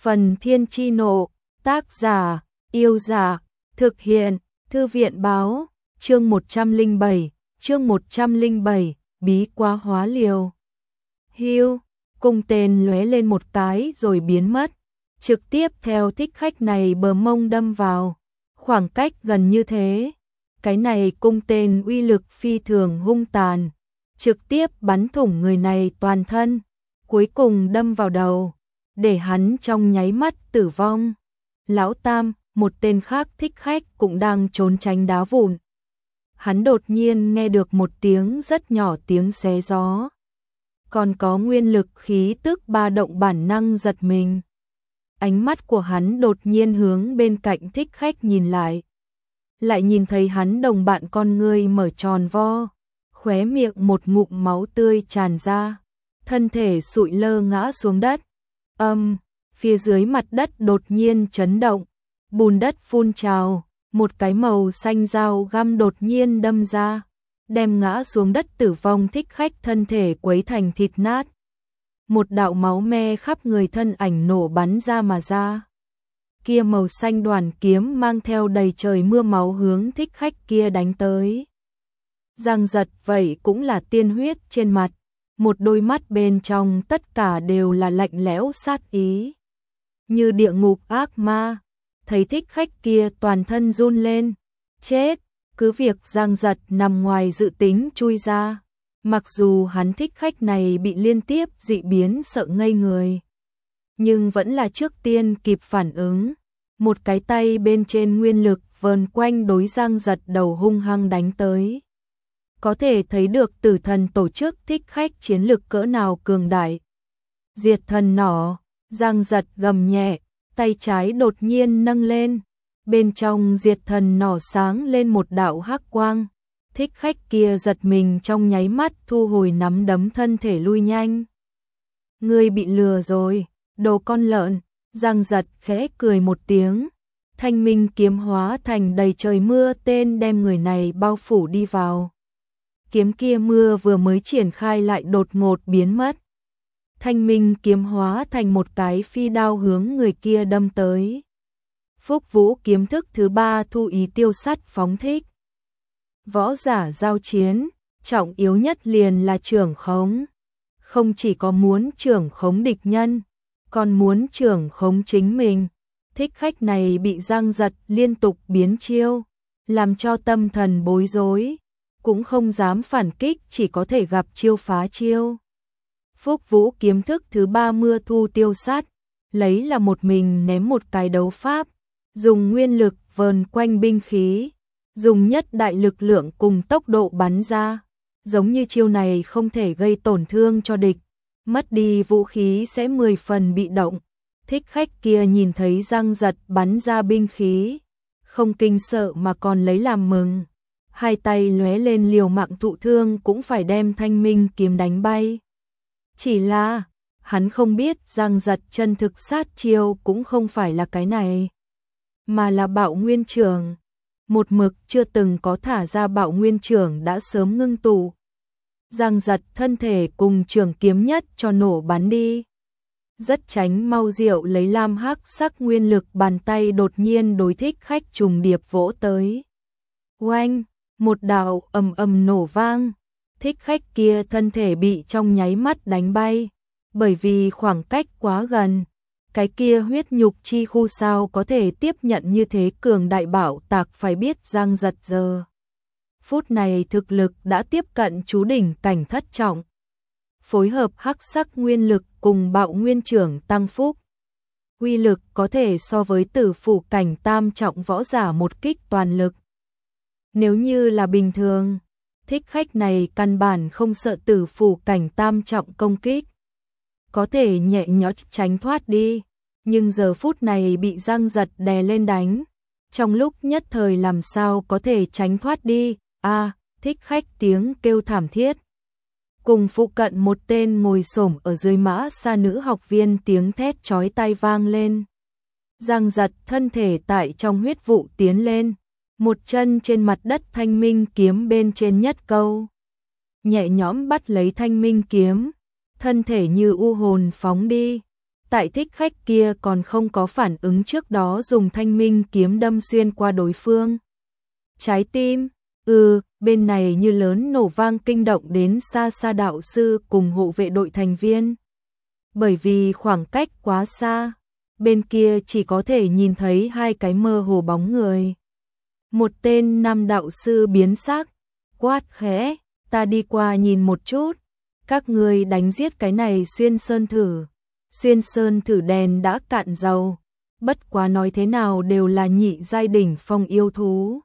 Phần Thiên Chi Nộ, tác giả, Yêu Dạ, thực hiện, Thư viện Báo, chương 107, bí quá hóa liều. Hưu, cung tên lóe lên một cái rồi biến mất, trực tiếp theo thích khách này bờ mông đâm vào, khoảng cách gần như thế. Cái này cung tên uy lực phi thường hung tàn, trực tiếp bắn thủng người này toàn thân, cuối cùng đâm vào đầu, để hắn trong nháy mắt tử vong. Lão Tam, một tên khác thích khách cũng đang trốn tránh đá vụn. Hắn đột nhiên nghe được một tiếng rất nhỏ tiếng xé gió. Còn có nguyên lực khí tức ba động, bản năng giật mình. Ánh mắt của hắn đột nhiên hướng bên cạnh thích khách nhìn lại. Lại nhìn thấy hắn đồng bạn con ngươi mở tròn vo, khóe miệng một ngụm máu tươi tràn ra, thân thể sụi lơ ngã xuống đất. Phía dưới mặt đất đột nhiên chấn động, bùn đất phun trào, một cái màu xanh dao găm đột nhiên đâm ra, đem ngã xuống đất tử vong thích khách thân thể quấy thành thịt nát. Một đạo máu me khắp người thân ảnh nổ bắn ra mà ra. Kia màu xanh đoàn kiếm mang theo đầy trời mưa máu hướng thích khách kia đánh tới. Giang Giật vậy cũng là tiên huyết trên mặt, một đôi mắt bên trong tất cả đều là lạnh lẽo sát ý, như địa ngục ác ma. Thấy thích khách kia toàn thân run lên, chết, cứ việc Giang Giật nằm ngoài dự tính chui ra. Mặc dù hắn thích khách này bị liên tiếp dị biến sợ ngây người, nhưng vẫn là trước tiên kịp phản ứng. Một cái tay bên trên nguyên lực vờn quanh đối Giang Giật đầu hung hăng đánh tới. Có thể thấy được Tử Thần tổ chức thích khách chiến lực cỡ nào cường đại. Diệt thần nỏ, Giang Giật gầm nhẹ, tay trái đột nhiên nâng lên. Bên trong diệt thần nỏ sáng lên một đạo hắc quang. Thích khách kia giật mình trong nháy mắt thu hồi nắm đấm, thân thể lui nhanh. Ngươi bị lừa rồi, đồ con lợn. Giang Giật khẽ cười một tiếng. Thanh minh kiếm hóa thành đầy trời mưa tên đem người này bao phủ đi vào. Kiếm kia mưa vừa mới triển khai lại đột ngột biến mất. Thanh minh kiếm hóa thành một cái phi đao hướng người kia đâm tới. Phúc Vũ kiếm thức thứ 3 thu ý tiêu sắt phóng thích. Võ giả giao chiến, trọng yếu nhất liền là trưởng khống. Không chỉ có muốn trưởng khống địch nhân, còn muốn trưởng khống chính mình. Thích khách này bị Giang Giật liên tục biến chiêu, làm cho tâm thần bối rối, cũng không dám phản kích, chỉ có thể gặp chiêu phá chiêu. Phúc Vũ kiếm thức thứ 3 mưa thu tiêu sát, lấy là một mình ném một cái đấu pháp, dùng nguyên lực vờn quanh binh khí, dùng nhất đại lực lượng cùng tốc độ bắn ra. Giống như chiêu này không thể gây tổn thương cho địch, mất đi vũ khí sẽ 10 phần bị động. Thích khách kia nhìn thấy Giang Giật bắn ra binh khí, không kinh sợ mà còn lấy làm mừng. Hai tay lóe lên liều mạng thụ thương cũng phải đem thanh minh kiếm đánh bay. Chỉ là, hắn không biết Giang Giật chân thực sát chiêu cũng không phải là cái này, mà là Bạo Nguyên Chưởng. Một mực chưa từng có thả ra Bạo Nguyên Chưởng đã sớm ngưng tụ. Giang Giật thân thể cùng trường kiếm nhất cho nổ bắn đi. Rất tránh mau diệu lấy lam hắc sắc nguyên lực, bàn tay đột nhiên đối thích khách trùng điệp vỗ tới. Oanh, một đạo ầm ầm nổ vang. Thích khách kia thân thể bị trong nháy mắt đánh bay, bởi vì khoảng cách quá gần. Cái kia huyết nhục chi khu sao có thể tiếp nhận như thế cường đại bảo tạc, phải biết Giang Giật giờ phút này thực lực đã tiếp cận chú đỉnh cảnh thất trọng. Phối hợp hắc sắc nguyên lực cùng Bạo Nguyên Chưởng tăng phúc, uy lực có thể so với tử phủ cảnh tam trọng võ giả một kích toàn lực. Nếu như là bình thường, thích khách này căn bản không sợ tử phủ cảnh tam trọng công kích, có thể nhẹ nhõm tránh thoát đi, nhưng giờ phút này bị Giang Giật đè lên đánh, trong lúc nhất thời làm sao có thể tránh thoát đi. Thích khách tiếng kêu thảm thiết, cùng phụ cận một tên ngồi xổm ở dưới mã xa nữ học viên tiếng thét chói tai vang lên. Giang Giật thân thể tại trong huyết vụ tiến lên, một chân trên mặt đất thanh minh kiếm bên trên nhất câu, nhẹ nhõm bắt lấy thanh minh kiếm, thân thể như u hồn phóng đi, tại thích khách kia còn không có phản ứng trước đó dùng thanh minh kiếm đâm xuyên qua đối phương. Trái tim, bên này như lớn nổ vang kinh động đến xa xa đạo sư cùng hộ vệ đội thành viên. Bởi vì khoảng cách quá xa, bên kia chỉ có thể nhìn thấy hai cái mơ hồ bóng người. Một tên nam đạo sư biến sắc, quát khẽ, ta đi qua nhìn một chút, các ngươi đánh giết cái này xuyên sơn thử. Xuyên sơn thử đèn đã cạn dầu, bất quá nói thế nào đều là nhị giai đỉnh phong yêu thú.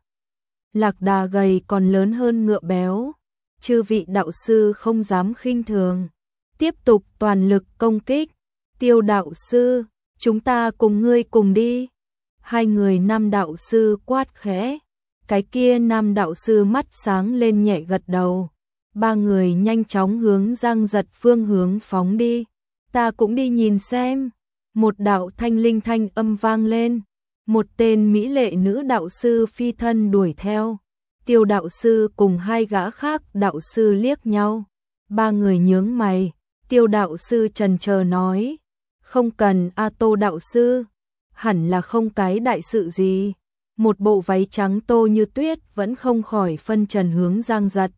Lạc đà gầy còn lớn hơn ngựa béo, chư vị đạo sư không dám khinh thường, tiếp tục toàn lực công kích. Tiêu đạo sư, chúng ta cùng ngươi cùng đi. Hai người nam đạo sư quát khẽ, cái kia nam đạo sư mắt sáng lên nhẹ gật đầu. Ba người nhanh chóng hướng Giang Giật phương hướng phóng đi. Ta cũng đi nhìn xem. Một đạo thanh linh thanh âm vang lên. Một tên mỹ lệ nữ đạo sư phi thân đuổi theo. Tiêu đạo sư cùng hai gã khác đạo sư liếc nhau. Ba người nhướng mày. Tiêu đạo sư chần chờ nói, không cần a Tô đạo sư, hẳn là không cái đại sự gì. Một bộ váy trắng Tô Như Tuyết vẫn không khỏi phân trần hướng Giang Giật.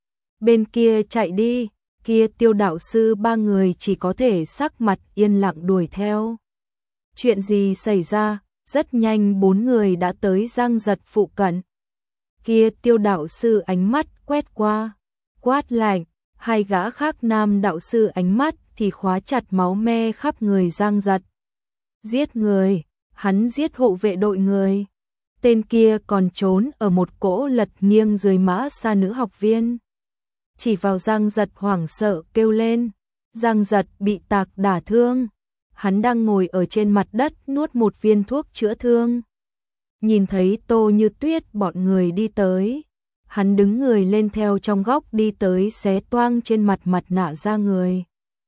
Bên kia chạy đi, kia Tiêu đạo sư ba người chỉ có thể sắc mặt yên lặng đuổi theo. Chuyện gì xảy ra? Rất nhanh bốn người đã tới Giang Giật phụ cận. Kia Tiêu đạo sư ánh mắt quét qua, quát lạnh, hai gã khác nam đạo sư ánh mắt thì khóa chặt máu me khắp người Giang Giật. Giết người, hắn giết hộ vệ đội người. Tên kia còn trốn ở một cỗ lật nghiêng dưới mã xa nữ học viên. Chỉ vào Giang Giật hoảng sợ kêu lên. Giang Giật bị tạc đả thương. Hắn đang ngồi ở trên mặt đất nuốt một viên thuốc chữa thương. Nhìn thấy Tô Như Tuyết bọn người đi tới. Hắn đứng người lên theo trong góc đi tới xé toang trên mặt nạ ra người.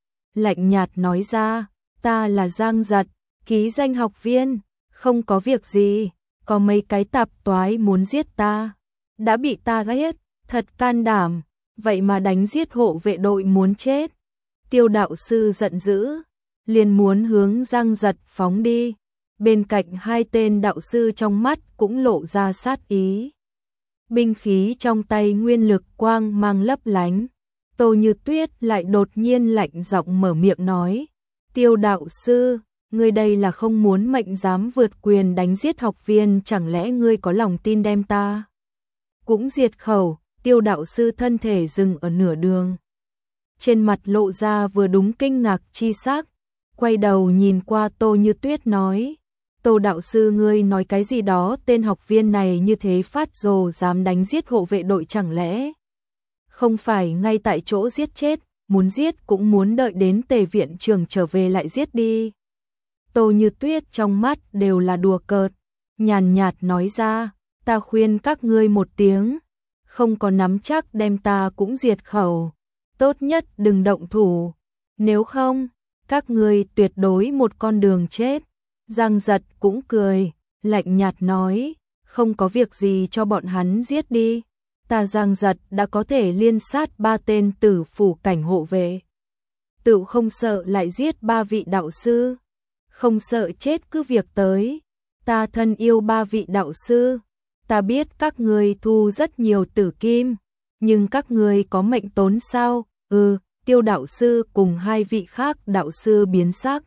Lạnh nhạt nói ra, ta là Giang Giật, ký danh học viên, không có việc gì, có mấy cái tạp toái muốn giết ta. Đã bị ta giết, thật can đảm, vậy mà đánh giết hộ vệ đội muốn chết. Tiêu đạo sư giận dữ, liền muốn hướng Giang Giật phóng đi. Bên cạnh hai tên đạo sư trong mắt cũng lộ ra sát ý. Binh khí trong tay nguyên lực quang mang lấp lánh. Tô Như Tuyết lại đột nhiên lạnh giọng mở miệng nói. Tiêu đạo sư, ngươi đây là không muốn mệnh dám vượt quyền đánh giết học viên, chẳng lẽ ngươi có lòng tin đem ta cũng diệt khẩu? Tiêu đạo sư thân thể dừng ở nửa đường. Trên mặt lộ ra vừa đúng kinh ngạc chi sắc. Quay đầu nhìn qua Tô Như Tuyết nói. Tô đạo sư ngươi nói cái gì đó, tên học viên này như thế phát rồ dám đánh giết hộ vệ đội, chẳng lẽ không phải ngay tại chỗ giết chết, muốn giết cũng muốn đợi đến Tề viện trưởng trở về lại giết đi. Tô Như Tuyết trong mắt đều là đùa cợt, nhàn nhạt nói ra, ta khuyên các ngươi một tiếng, không có nắm chắc đem ta cũng diệt khẩu, tốt nhất đừng động thủ, nếu không, các ngươi tuyệt đối một con đường chết. Giang Giật cũng cười, lạnh nhạt nói, không có việc gì cho bọn hắn giết đi. Ta Giang Giật đã có thể liên sát 3 tên tử phủ cảnh hộ vệ. Tự không sợ lại giết 3 vị đạo sư. Không sợ chết cứ việc tới. Ta thân yêu 3 vị đạo sư. Ta biết các ngươi thu rất nhiều tử kim. Nhưng các ngươi có mệnh tốn sao? Tiêu đạo sư cùng 2 vị khác đạo sư biến sắc.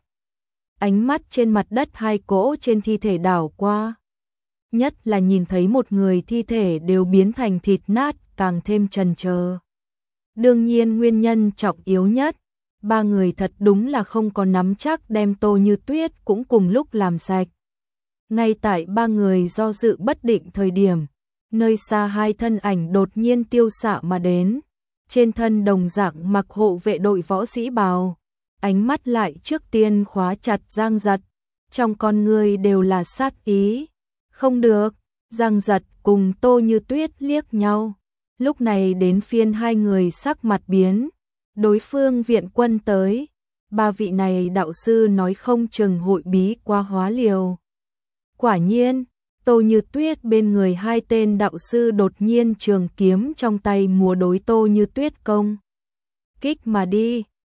Ánh mắt trên mặt đất hai cỗ trên thi thể đảo qua. Nhất là nhìn thấy một người thi thể đều biến thành thịt nát, càng thêm chần chờ. Đương nhiên nguyên nhân trọng yếu nhất, 3 người thật đúng là không có nắm chắc đem Tô Như Tuyết cũng cùng lúc làm sạch. Ngay tại 3 người do dự bất định thời điểm, nơi xa hai thân ảnh đột nhiên tiêu xạ mà đến. Trên thân đồng dạng mặc hộ vệ đội võ sĩ bào, ánh mắt lại trước tiên khóa chặt Giang Giật, trong con người đều là sát ý. Không được, Giang Giật cùng Tô Như Tuyết liếc nhau. Lúc này đến phiên hai người sắc mặt biến. Đối phương viện quân tới. 3 vị này đạo sư nói không chừng hội bí qua hóa liều. Quả nhiên, Tô Như Tuyết bên người hai tên đạo sư đột nhiên trường kiếm trong tay múa đối Tô Như Tuyết công kích mà đi.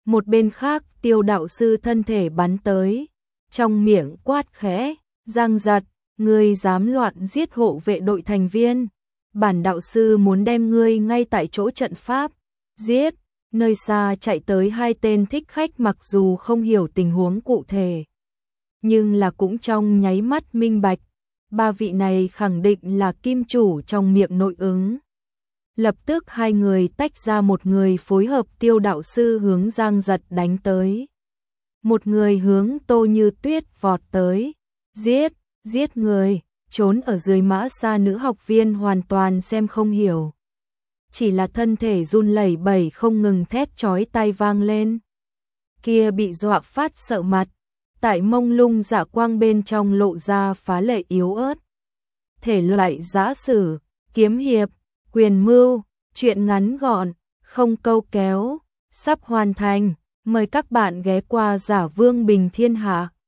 Một bên khác, Tiêu đạo sư thân thể bắn tới, trong miệng quát khẽ, Giang Giật, ngươi dám loạn giết hộ vệ đội thành viên, bản đạo sư muốn đem ngươi ngay tại chỗ trận pháp giết. Nơi xa chạy tới hai tên thích khách, mặc dù không hiểu tình huống cụ thể, nhưng là cũng trong nháy mắt minh bạch, ba vị này khẳng định là kim chủ trong miệng nội ứng. Lập tức hai người tách ra, một người phối hợp Tiêu đạo sư hướng Giang Giật đánh tới, một người hướng Tô Như Tuyết vọt tới, giết, giết người. Trốn ở dưới mã xa nữ học viên hoàn toàn xem không hiểu, chỉ là thân thể run lẩy bẩy không ngừng thét chói tai vang lên. Kia bị dọa phát sợ mặt, tại mông lung dạ quang bên trong lộ ra phá lệ yếu ớt. Thể loại giã sử, kiếm hiệp, quyền mưu, truyện ngắn gọn, không câu kéo, sắp hoàn thành. Mời các bạn ghé qua Giả Vương Bình Thiên Hạ.